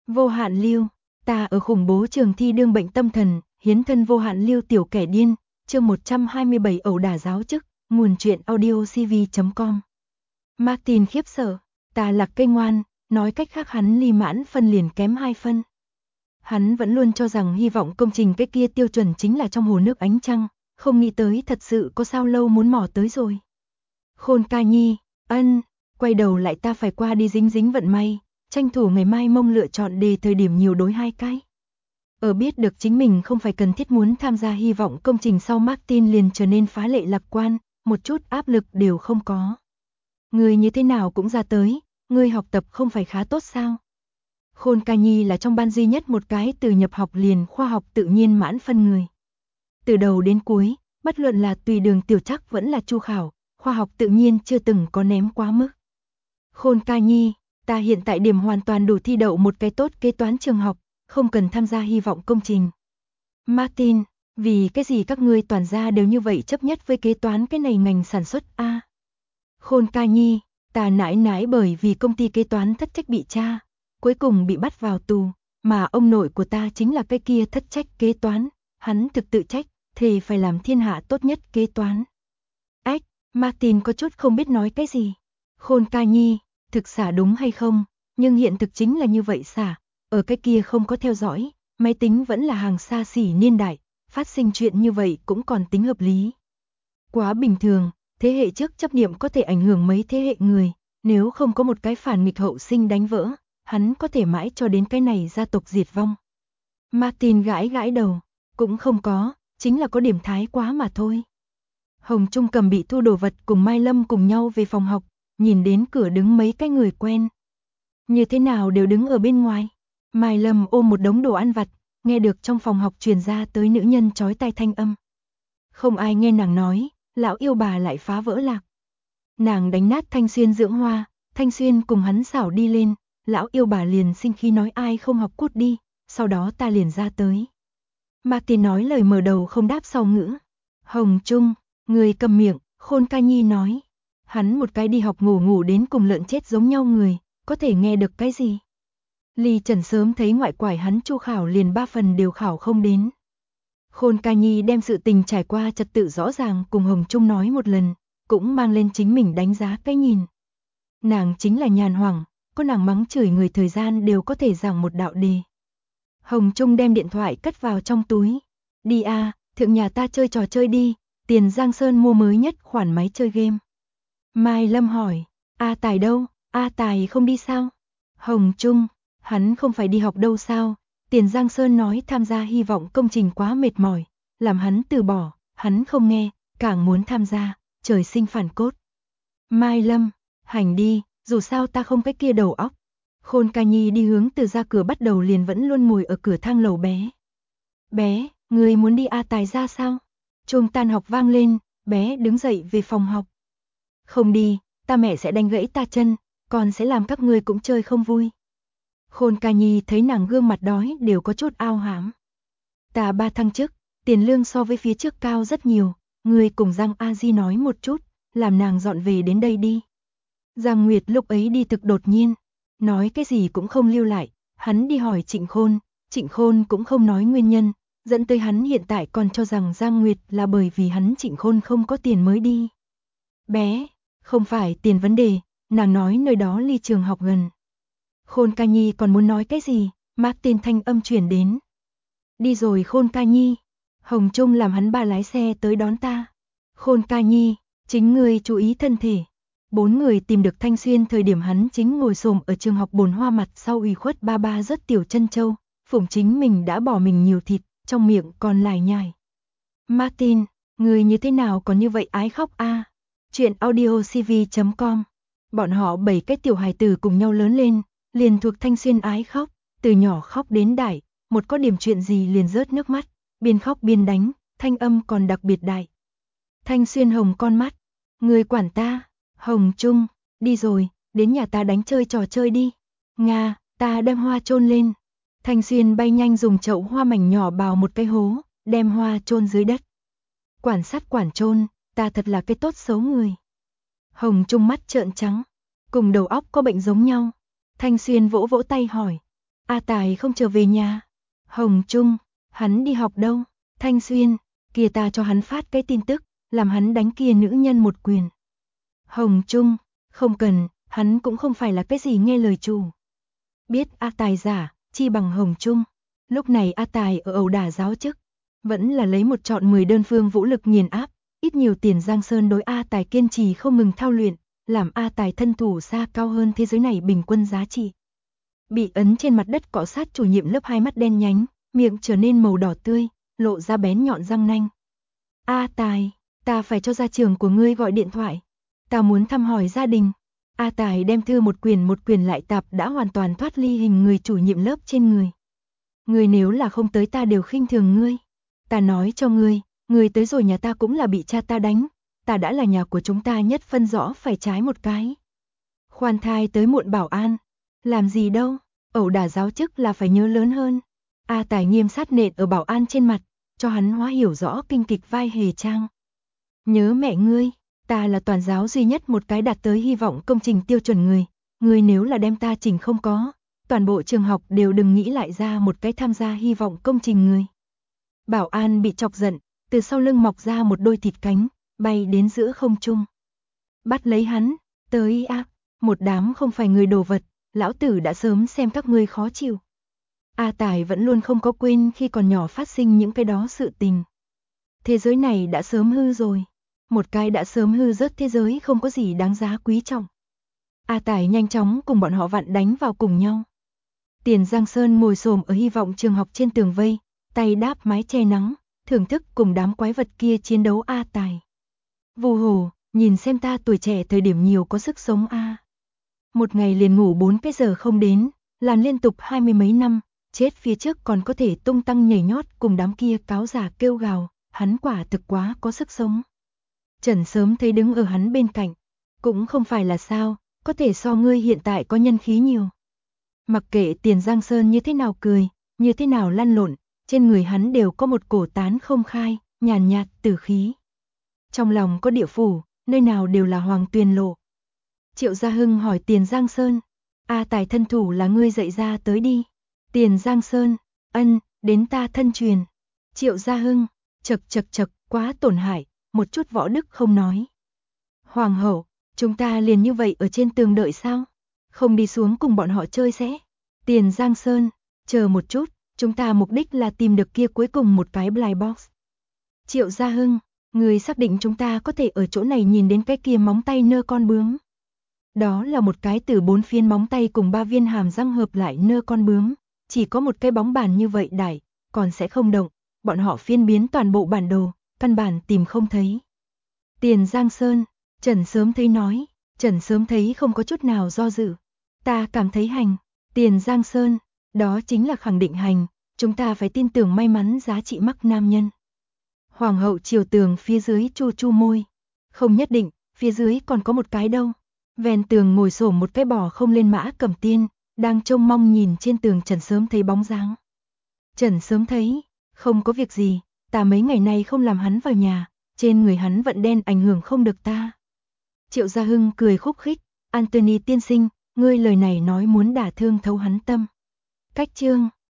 Vô hạn lưu, ta ở khủng bố trường thi đương bệnh tâm thần, hiến thân vô hạn lưu tiểu kẻ điên, chương 127 ẩu đả giáo chức, nguồn truyện audiocv.com. Martin khiếp sợ, ta là cây ngoan, nói cách khác hắn ly mãn phân liền kém 2 phân. Hắn vẫn luôn cho rằng hy vọng công trình cái kia tiêu chuẩn chính là trong hồ nước ánh trăng, không nghĩ tới thật sự có sao lâu muốn mò tới rồi. Khôn ca nhi, quay đầu lại ta phải qua đi dính dính vận may, tranh thủ ngày mai mông lựa chọn đề thời điểm nhiều đối 2 cái. Ở biết được chính mình không phải cần thiết muốn tham gia hy vọng công trình sau Martin liền trở nên phá lệ lạc quan, một chút áp lực đều không có. Người như thế nào cũng ra tới, người học tập không phải khá tốt sao? Khôn ca nhi là trong ban duy nhất một cái từ nhập học liền khoa học tự nhiên mãn phân người. Từ đầu đến cuối, bất luận là tùy đường tiểu trắc vẫn là chu khảo, khoa học tự nhiên chưa từng có ném quá mức. Khôn ca nhi, ta hiện tại điểm hoàn toàn đủ thi đậu một cái tốt kế toán trường học, không cần tham gia hy vọng công trình. Martin, vì cái gì các ngươi toàn gia đều như vậy chấp nhất với kế toán cái này ngành sản xuất a? Khôn ca nhi, ta nãi bởi vì công ty kế toán thất trách bị tra, cuối cùng bị bắt vào tù, mà ông nội của ta chính là cái kia thất trách kế toán, hắn thực tự trách, thề phải làm thiên hạ tốt nhất kế toán. Martin có chút không biết nói cái gì. Khôn ca nhi, thực xả đúng hay không, nhưng hiện thực chính là như vậy xả, ở cái kia không có theo dõi, máy tính vẫn là hàng xa xỉ niên đại, phát sinh chuyện như vậy cũng còn tính hợp lý. Quá bình thường, thế hệ trước chấp niệm có thể ảnh hưởng mấy thế hệ người, nếu không có một cái phản nghịch hậu sinh đánh vỡ, hắn có thể mãi cho đến cái này gia tộc diệt vong. Martin gãi đầu, cũng không có, chính là có điểm thái quá mà thôi. Hồng Trung cầm bị thu đồ vật cùng Mai Lâm cùng nhau về phòng học, nhìn đến cửa đứng mấy cái người quen. Như thế nào đều đứng ở bên ngoài. Mai Lâm ôm một đống đồ ăn vặt, nghe được trong phòng học truyền ra tới nữ nhân chói tai thanh âm. Không ai nghe nàng nói, lão yêu bà lại phá vỡ lạc. Nàng đánh nát Thanh Xuyên dưỡng hoa, Thanh Xuyên cùng hắn xảo đi lên, lão yêu bà liền sinh khí nói ai không học cút đi, sau đó ta liền ra tới. Martin nói lời mở đầu không đáp sau ngữ. Hồng Trung, người cầm miệng, Khôn ca nhi nói. Hắn một cái đi học ngủ đến cùng lợn chết giống nhau người, có thể nghe được cái gì? Ly Trần sớm thấy ngoại quải hắn chu khảo liền 3 phần đều khảo không đến. Khôn ca nhi đem sự tình trải qua trật tự rõ ràng cùng Hồng Trung nói một lần, cũng mang lên chính mình đánh giá cái nhìn. Nàng chính là nhàn hoảng, có nàng mắng chửi người thời gian đều có thể giảng một đạo đề. Hồng Trung đem điện thoại cất vào trong túi. Đi a, thượng nhà ta chơi trò chơi đi, Tiền Giang Sơn mua mới nhất khoản máy chơi game. Mai Lâm hỏi, A Tài đâu, A Tài không đi sao? Hồng Trung, hắn không phải đi học đâu sao? Tiền Giang Sơn nói tham gia hy vọng công trình quá mệt mỏi, làm hắn từ bỏ, hắn không nghe, càng muốn tham gia, trời sinh phản cốt. Mai Lâm, hành đi, dù sao ta không cái kia đầu óc. Khôn ca nhi đi hướng từ ra cửa bắt đầu liền vẫn luôn ngồi ở cửa thang lầu bé. Bé, người muốn đi A Tài ra sao? Chuông tan học vang lên, bé đứng dậy về phòng học. Không đi, ta mẹ sẽ đánh gãy ta chân, con sẽ làm các ngươi cũng chơi không vui. Khôn ca nhi thấy nàng gương mặt đói đều có chút ao hám. Ta 3 thăng chức, tiền lương so với phía trước cao rất nhiều, ngươi cùng Giang A Di nói một chút, làm nàng dọn về đến đây đi. Giang Nguyệt lúc ấy đi thực đột nhiên, nói cái gì cũng không lưu lại, hắn đi hỏi Trịnh Khôn cũng không nói nguyên nhân, dẫn tới hắn hiện tại còn cho rằng Giang Nguyệt là bởi vì hắn Trịnh Khôn không có tiền mới đi. Bé, không phải tiền vấn đề, nàng nói nơi đó ly trường học gần. Khôn ca nhi còn muốn nói cái gì, Martin thanh âm truyền đến. Đi rồi Khôn ca nhi, Hồng Trung làm hắn ba lái xe tới đón ta. Khôn ca nhi, chính ngươi chú ý thân thể. 4 người tìm được Thanh Xuyên thời điểm hắn chính ngồi xổm ở trường học bồn hoa mặt sau ủy khuất ba rất tiểu chân châu, phủng chính mình đã bỏ mình nhiều thịt, trong miệng còn lải nhải. Martin, người như thế nào còn như vậy ái khóc a? Chuyện audiocv.com. Bọn họ 7 cái tiểu hài tử cùng nhau lớn lên, liền thuộc Thanh Xuyên ái khóc, từ nhỏ khóc đến đại, một có điểm chuyện gì liền rớt nước mắt, biên khóc biên đánh, thanh âm còn đặc biệt đại. Thanh Xuyên hồng con mắt, người quản ta. Hồng Trung, đi rồi, đến nhà ta đánh chơi trò chơi đi. Nga, ta đem hoa chôn lên. Thanh Xuyên bay nhanh dùng chậu hoa mảnh nhỏ bào một cái hố, đem hoa chôn dưới đất. Quản sát quản chôn, ta thật là cái tốt xấu người. Hồng Trung mắt trợn trắng, cùng đầu óc có bệnh giống nhau. Thanh Xuyên vỗ vỗ tay hỏi, A Tài không trở về nhà. Hồng Trung, hắn đi học đâu? Thanh Xuyên, kia ta cho hắn phát cái tin tức, làm hắn đánh kia nữ nhân một quyền. Hồng Trung, không cần, hắn cũng không phải là cái gì nghe lời chủ. Biết A Tài giả, chi bằng Hồng Trung. Lúc này A Tài ở ẩu đả giáo chức, vẫn là lấy một trọn 10 đơn phương vũ lực nghiền áp, ít nhiều Tiền Giang Sơn đối A Tài kiên trì không ngừng thao luyện, làm A Tài thân thủ xa cao hơn thế giới này bình quân giá trị. Bị ấn trên mặt đất cọ sát chủ nhiệm lớp hai mắt đen nhánh, miệng trở nên màu đỏ tươi, lộ ra bén nhọn răng nanh. A Tài, ta phải cho gia trưởng của ngươi gọi điện thoại. Ta muốn thăm hỏi gia đình. A Tài đem thư một quyển lại tạp đã hoàn toàn thoát ly hình người chủ nhiệm lớp trên người. Ngươi nếu là không tới ta đều khinh thường ngươi. Ta nói cho ngươi tới rồi nhà ta cũng là bị cha ta đánh. Ta đã là nhà của chúng ta nhất phân rõ phải trái một cái. Khoan thai tới muộn bảo an. Làm gì đâu, ẩu đả giáo chức là phải nhớ lớn hơn. A Tài nghiêm sát nện ở bảo an trên mặt, cho hắn hóa hiểu rõ kinh kịch vai hề trang. Nhớ mẹ ngươi, ta là toàn giáo duy nhất một cái đạt tới hy vọng công trình tiêu chuẩn người. Ngươi nếu là đem ta chỉnh không có, toàn bộ trường học đều đừng nghĩ lại ra một cái tham gia hy vọng công trình người. Bảo an bị chọc giận, từ sau lưng mọc ra một đôi thịt cánh, bay đến giữa không trung. Bắt lấy hắn, tới a, một đám không phải người đồ vật, lão tử đã sớm xem các ngươi khó chịu. A Tài vẫn luôn không có quên khi còn nhỏ phát sinh những cái đó sự tình. Thế giới này đã sớm hư rồi. Một cái đã sớm hư rớt thế giới không có gì đáng giá quý trọng. A Tài nhanh chóng cùng bọn họ vặn đánh vào cùng nhau. Tiền Giang Sơn ngồi xổm ở hy vọng trường học trên tường vây, tay đáp mái che nắng, thưởng thức cùng đám quái vật kia chiến đấu A Tài. Vù hù, nhìn xem ta tuổi trẻ thời điểm nhiều có sức sống a. Một ngày liền ngủ 4 cái giờ không đến, làm liên tục 20 mấy năm, chết phía trước còn có thể tung tăng nhảy nhót cùng đám kia cáo giả kêu gào, hắn quả thực quá có sức sống. Trần sớm thấy đứng ở hắn bên cạnh, cũng không phải là sao, có thể so ngươi hiện tại có nhân khí nhiều. Mặc kệ Tiền Giang Sơn như thế nào cười, như thế nào lăn lộn, trên người hắn đều có một cổ tán không khai, nhàn nhạt tử khí. Trong lòng có địa phủ, nơi nào đều là hoàng tuyền lộ. Triệu Gia Hưng hỏi Tiền Giang Sơn, A Tài thân thủ là ngươi dạy ra tới đi. Tiền Giang Sơn, ân, đến ta thân truyền. Triệu Gia Hưng, chật, quá tổn hại, một chút võ đức không nói. Hoàng hậu, chúng ta liền như vậy ở trên tường đợi sao? Không đi xuống cùng bọn họ chơi sẽ? Tiền Giang Sơn, chờ một chút, chúng ta mục đích là tìm được kia cuối cùng một cái blind box. Triệu Gia Hưng, người xác định chúng ta có thể ở chỗ này nhìn đến cái kia móng tay nơ con bướm. Đó là một cái từ 4 phiến móng tay cùng 3 viên hàm răng hợp lại nơ con bướm, chỉ có một cái bóng bàn như vậy đại, còn sẽ không động, bọn họ phiên biến toàn bộ bản đồ, căn bản tìm không thấy. Tiền Giang Sơn, Trần sớm thấy nói, Trần sớm thấy không có chút nào do dự. Ta cảm thấy hành, Tiền Giang Sơn, đó chính là khẳng định hành, chúng ta phải tin tưởng may mắn giá trị mắc nam nhân. Hoàng hậu triều tường phía dưới chu chu môi, không nhất định, phía dưới còn có một cái đâu. Ven tường ngồi xổm một cái bò không lên mã Cẩm Tiên, đang trông mong nhìn trên tường Trần sớm thấy bóng dáng. Trần sớm thấy, không có việc gì, ta mấy ngày nay không làm hắn vào nhà, trên người hắn vận đen ảnh hưởng không được ta. Triệu Gia Hưng cười khúc khích, Anthony tiên sinh, ngươi lời này nói muốn đả thương thấu hắn tâm. Cách chương